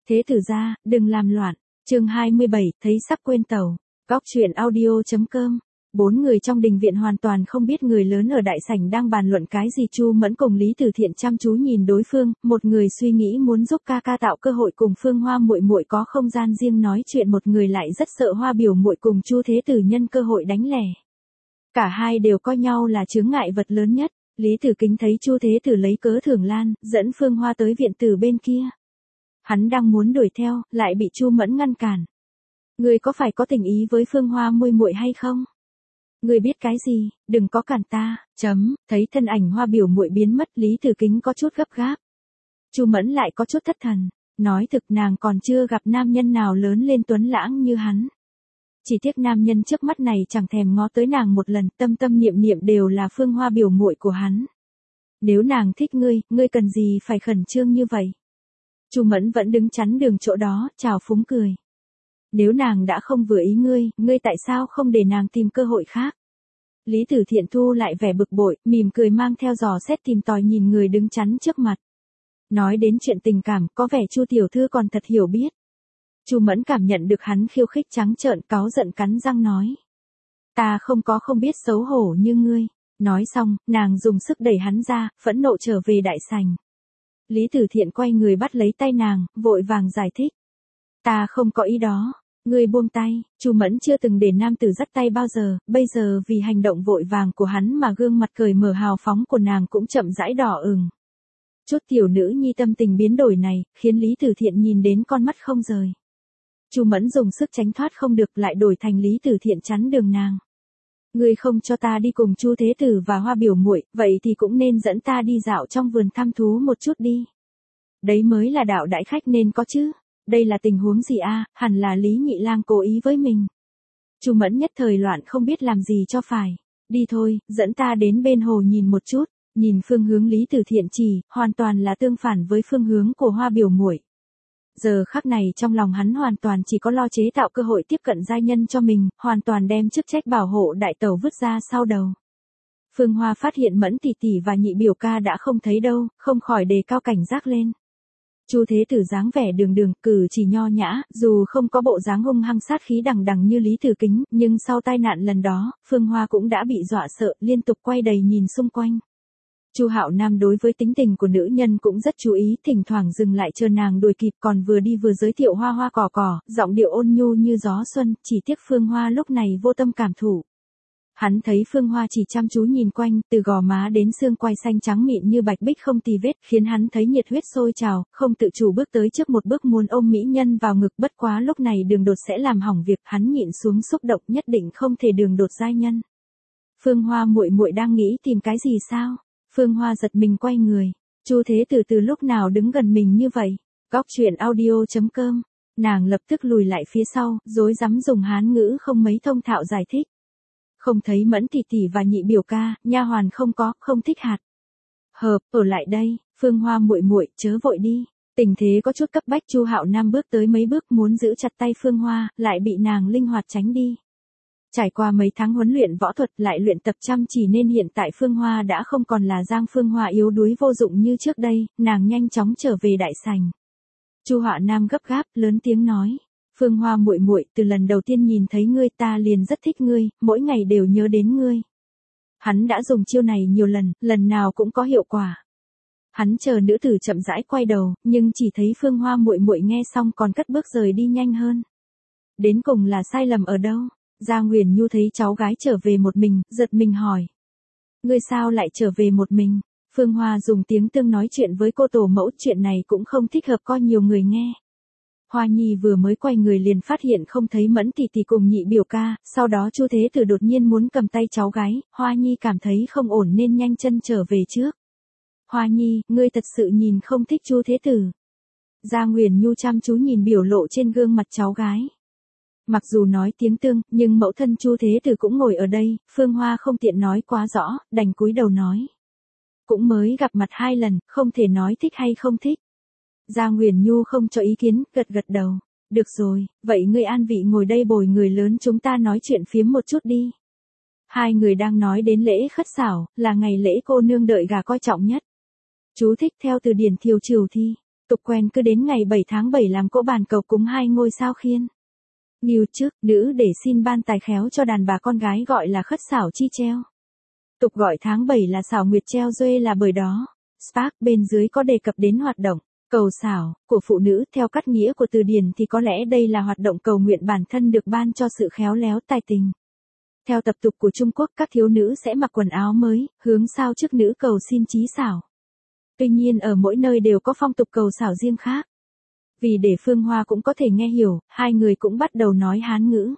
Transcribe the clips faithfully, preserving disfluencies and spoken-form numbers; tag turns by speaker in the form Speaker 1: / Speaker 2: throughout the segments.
Speaker 1: Thế tử gia, đừng làm loạn. Chương hai mươi bảy, thấy sắp quên tàu. Góc truyện audio.com. Bốn người trong đình viện hoàn toàn không biết người lớn ở đại sảnh đang bàn luận cái gì. Chu Mẫn cùng Lý Tử Thiện chăm chú nhìn đối phương, một người suy nghĩ muốn giúp ca ca tạo cơ hội cùng Phương Hoa muội muội có không gian riêng nói chuyện, một người lại rất sợ Hoa biểu muội cùng Chu Thế Tử nhân cơ hội đánh lẻ. Cả hai đều coi nhau là chướng ngại vật lớn nhất. Lý Tử Kính thấy Chu Thế Tử lấy cớ thưởng lan, dẫn Phương Hoa tới viện tử bên kia. Hắn đang muốn đuổi theo, lại bị Chu Mẫn ngăn cản. Ngươi có phải có tình ý với Phương Hoa muội muội hay không? Ngươi biết cái gì, đừng có cản ta, chấm, thấy thân ảnh Hoa biểu muội biến mất, Lý Tử Kính có chút gấp gáp. Chu Mẫn lại có chút thất thần, nói thực nàng còn chưa gặp nam nhân nào lớn lên tuấn lãng như hắn. Chỉ tiếc nam nhân trước mắt này chẳng thèm ngó tới nàng một lần, tâm tâm niệm niệm đều là Phương Hoa biểu muội của hắn. Nếu nàng thích ngươi, ngươi cần gì phải khẩn trương như vậy? Chu Mẫn vẫn đứng chắn đường chỗ đó, chào phúng cười. Nếu nàng đã không vừa ý ngươi, ngươi tại sao không để nàng tìm cơ hội khác? Lý Tử Thiện thu lại vẻ bực bội, mỉm cười mang theo dò xét tìm tòi nhìn người đứng chắn trước mặt. Nói đến chuyện tình cảm, có vẻ Chu tiểu thư còn thật hiểu biết. Chu Mẫn cảm nhận được hắn khiêu khích, trắng trợn cáu giận cắn răng nói. Ta không có không biết xấu hổ như ngươi. Nói xong, nàng dùng sức đẩy hắn ra, phẫn nộ trở về đại sảnh. Lý Tử Thiện quay người bắt lấy tay nàng, vội vàng giải thích. Ta không có ý đó, ngươi buông tay. Chu Mẫn chưa từng để nam tử dắt tay bao giờ, bây giờ vì hành động vội vàng của hắn mà gương mặt cười mở hào phóng của nàng cũng chậm rãi đỏ ửng. Chút tiểu nữ nhi tâm tình biến đổi này, khiến Lý Tử Thiện nhìn đến con mắt không rời. Chu Mẫn dùng sức tránh thoát không được, lại đổi thành Lý Tử Thiện chắn đường nàng. Ngươi không cho ta đi cùng Chu Thế Tử và Hoa biểu muội, vậy thì cũng nên dẫn ta đi dạo trong vườn thăm thú một chút đi. Đấy mới là đạo đại khách nên có chứ. Đây là tình huống gì a? À? Hẳn là Lý Nhị Lang cố ý với mình. Chu Mẫn nhất thời loạn không biết làm gì cho phải. Đi thôi, dẫn ta đến bên hồ nhìn một chút. Nhìn phương hướng Lý Tử Thiện chỉ, hoàn toàn là tương phản với phương hướng của Hoa biểu muội. Giờ khắc này trong lòng hắn hoàn toàn chỉ có lo chế tạo cơ hội tiếp cận giai nhân cho mình, hoàn toàn đem chức trách bảo hộ đại tẩu vứt ra sau đầu. Phương Hoa phát hiện Mẫn tỷ tỷ và nhị biểu ca đã không thấy đâu, không khỏi đề cao cảnh giác lên. Chu Thế Tử dáng vẻ đường đường, cử chỉ nho nhã, dù không có bộ dáng hung hăng sát khí đằng đằng như Lý Tử Kính, nhưng sau tai nạn lần đó, Phương Hoa cũng đã bị dọa sợ, liên tục quay đầy nhìn xung quanh. Chu Hạo Nam đối với tính tình của nữ nhân cũng rất chú ý, thỉnh thoảng dừng lại chờ nàng đuổi kịp, còn vừa đi vừa giới thiệu hoa hoa cỏ cỏ, giọng điệu ôn nhu như gió xuân, chỉ tiếc Phương Hoa lúc này vô tâm cảm thụ. Hắn thấy Phương Hoa chỉ chăm chú nhìn quanh, từ gò má đến xương quai xanh trắng mịn như bạch bích không tì vết, khiến hắn thấy nhiệt huyết sôi trào, không tự chủ bước tới trước một bước muốn ôm mỹ nhân vào ngực, bất quá lúc này đường đột sẽ làm hỏng việc, hắn nhịn xuống xúc động, nhất định không thể đường đột giai nhân. Phương Hoa muội muội đang nghĩ tìm cái gì sao? Phương Hoa giật mình quay người. Chu Thế Tử từ lúc nào đứng gần mình như vậy? Góc truyện audio.com. Nàng lập tức lùi lại phía sau, rối rắm dùng Hán ngữ không mấy thông thạo giải thích. Không thấy Mẫn tỷ tỷ và nhị biểu ca, nha hoàn không có, không thích hạt. Hợp, ở lại đây, Phương Hoa muội muội, chớ vội đi. Tình thế có chút cấp bách, Chu Hạo Nam bước tới mấy bước muốn giữ chặt tay Phương Hoa, lại bị nàng linh hoạt tránh đi. Trải qua mấy tháng huấn luyện võ thuật, lại luyện tập chăm chỉ nên hiện tại Phương Hoa đã không còn là Giang Phương Hoa yếu đuối vô dụng như trước đây, nàng nhanh chóng trở về đại sảnh. Chu Hạo Nam gấp gáp, lớn tiếng nói. Phương Hoa muội muội, từ lần đầu tiên nhìn thấy ngươi ta liền rất thích ngươi, mỗi ngày đều nhớ đến ngươi. Hắn đã dùng chiêu này nhiều lần, lần nào cũng có hiệu quả. Hắn chờ nữ tử chậm rãi quay đầu, nhưng chỉ thấy Phương Hoa muội muội nghe xong còn cất bước rời đi nhanh hơn. Đến cùng là sai lầm ở đâu? Gia Nguyền Nhu thấy cháu gái trở về một mình, giật mình hỏi. Ngươi sao lại trở về một mình? Phương Hoa dùng tiếng Tương nói chuyện với cô tổ mẫu, chuyện này cũng không thích hợp coi nhiều người nghe. Hoa Nhi vừa mới quay người liền phát hiện không thấy Mẫn tỷ tỷ cùng nhị biểu ca, sau đó Chu Thế Tử đột nhiên muốn cầm tay cháu gái, Hoa Nhi cảm thấy không ổn nên nhanh chân trở về trước. Hoa Nhi, ngươi thật sự nhìn không thích Chu Thế Tử. Gia Nguyền Nhu chăm chú nhìn biểu lộ trên gương mặt cháu gái. Mặc dù nói tiếng Tương, nhưng mẫu thân Chu Thế Tử cũng ngồi ở đây, Phương Hoa không tiện nói quá rõ, đành cúi đầu nói. Cũng mới gặp mặt hai lần, không thể nói thích hay không thích. Gia Nguyền Nhu không cho ý kiến, gật gật đầu. Được rồi, vậy ngươi an vị ngồi đây bồi người lớn chúng ta nói chuyện phiếm một chút đi. Hai người đang nói đến lễ khất xảo, là ngày lễ cô nương đợi gà coi trọng nhất. Chú thích theo từ điển Thiều Trừu Thi. Tục quen cứ đến ngày bảy tháng bảy làm cỗ bàn cầu cúng hai ngôi sao khiên. Nghiêu trước, nữ để xin ban tài khéo cho đàn bà con gái gọi là khất xảo chi treo. Tục gọi tháng bảy là xảo nguyệt treo duê là bởi đó. Spark bên dưới có đề cập đến hoạt động cầu xảo của phụ nữ, theo cắt nghĩa của từ điển thì có lẽ đây là hoạt động cầu nguyện bản thân được ban cho sự khéo léo tài tình. Theo tập tục của Trung Quốc, các thiếu nữ sẽ mặc quần áo mới, hướng sao trước nữ cầu xin chí xảo. Tuy nhiên ở mỗi nơi đều có phong tục cầu xảo riêng khác. Vì để Phương Hoa cũng có thể nghe hiểu, hai người cũng bắt đầu nói Hán ngữ.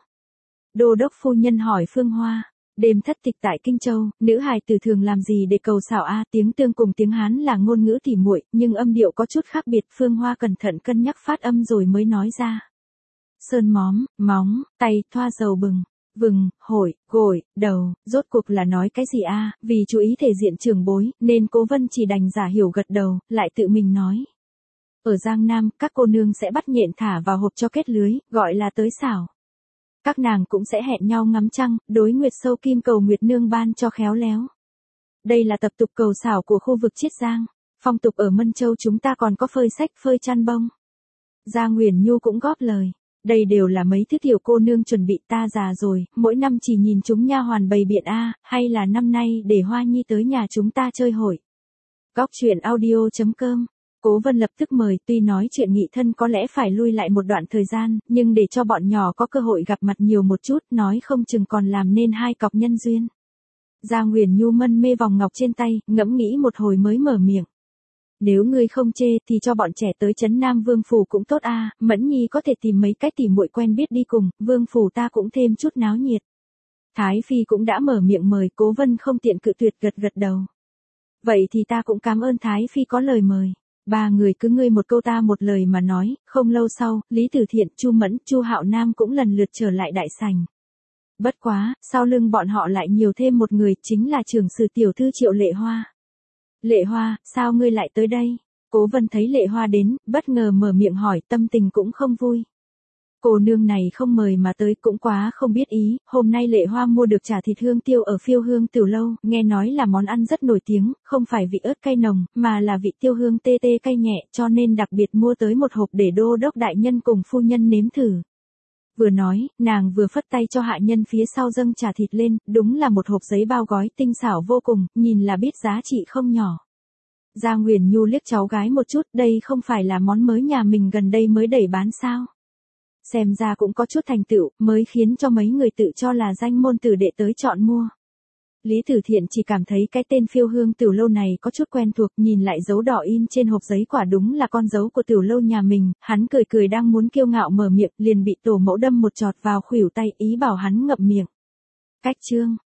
Speaker 1: Đô đốc phu nhân hỏi Phương Hoa, đêm thất tịch tại Kinh Châu, nữ hài tử thường làm gì để cầu xảo a? Tiếng Tương cùng tiếng Hán là ngôn ngữ tỉ muội, nhưng âm điệu có chút khác biệt. Phương Hoa cẩn thận cân nhắc phát âm rồi mới nói ra. Sơn móm, móng, tay, thoa dầu bừng, vừng, hội, gội, đầu, rốt cuộc là nói cái gì a? Vì chú ý thể diện trưởng bối, nên Cố Vân chỉ đành giả hiểu gật đầu, lại tự mình nói. Ở Giang Nam, các cô nương sẽ bắt nhện thả vào hộp cho kết lưới, gọi là tới xảo. Các nàng cũng sẽ hẹn nhau ngắm trăng, đối nguyệt sâu kim cầu nguyệt nương ban cho khéo léo. Đây là tập tục cầu xảo của khu vực Chiết Giang. Phong tục ở Mân Châu chúng ta còn có phơi sách, phơi chăn bông. Gia Nguyền Nhu cũng góp lời. Đây đều là mấy thứ tiểu cô nương chuẩn bị, ta già rồi, mỗi năm chỉ nhìn chúng nha hoàn bày biện a, hay là năm nay để Hoa Nhi tới nhà chúng ta chơi hội. Góc truyện audio chấm com. Cố Vân lập tức mời, tuy nói chuyện nghị thân có lẽ phải lui lại một đoạn thời gian, nhưng để cho bọn nhỏ có cơ hội gặp mặt nhiều một chút, nói không chừng còn làm nên hai cọc nhân duyên. Gia Nguyền Nhu mân mê vòng ngọc trên tay, ngẫm nghĩ một hồi mới mở miệng. Nếu ngươi không chê thì cho bọn trẻ tới trấn Nam Vương phủ cũng tốt a, à, Mẫn Nhi có thể tìm mấy cái tỉ muội quen biết đi cùng, Vương phủ ta cũng thêm chút náo nhiệt. Thái Phi cũng đã mở miệng mời, Cố Vân không tiện cự tuyệt, gật gật đầu. Vậy thì ta cũng cảm ơn Thái Phi có lời mời. Ba người cứ ngươi một câu ta một lời mà nói, không lâu sau, Lý Tử Thiện, Chu Mẫn, Chu Hạo Nam cũng lần lượt trở lại đại sảnh. Bất quá, sau lưng bọn họ lại nhiều thêm một người, chính là trưởng sử tiểu thư Triệu Lệ Hoa. Lệ Hoa, sao ngươi lại tới đây? Cố Vân thấy Lệ Hoa đến, bất ngờ mở miệng hỏi, tâm tình cũng không vui. Cô nương này không mời mà tới cũng quá không biết ý, hôm nay Lệ Hoa mua được chả thịt hương tiêu ở Phiêu Hương Tiểu Lâu, nghe nói là món ăn rất nổi tiếng, không phải vị ớt cay nồng, mà là vị tiêu hương tê tê cay nhẹ, cho nên đặc biệt mua tới một hộp để đô đốc đại nhân cùng phu nhân nếm thử. Vừa nói, nàng vừa phất tay cho hạ nhân phía sau dâng chả thịt lên, đúng là một hộp giấy bao gói tinh xảo vô cùng, nhìn là biết giá trị không nhỏ. Gia Nguyền Nhu liếc cháu gái một chút, đây không phải là món mới nhà mình gần đây mới đẩy bán sao? Xem ra cũng có chút thành tựu, mới khiến cho mấy người tự cho là danh môn tử đệ tới chọn mua. Lý Tử Thiện chỉ cảm thấy cái tên Phiêu Hương Tiểu Lâu này có chút quen thuộc, nhìn lại dấu đỏ in trên hộp giấy quả đúng là con dấu của tiểu lâu nhà mình, hắn cười cười đang muốn kiêu ngạo mở miệng, liền bị tổ mẫu đâm một chọt vào khuỷu tay, ý bảo hắn ngậm miệng. Cách chương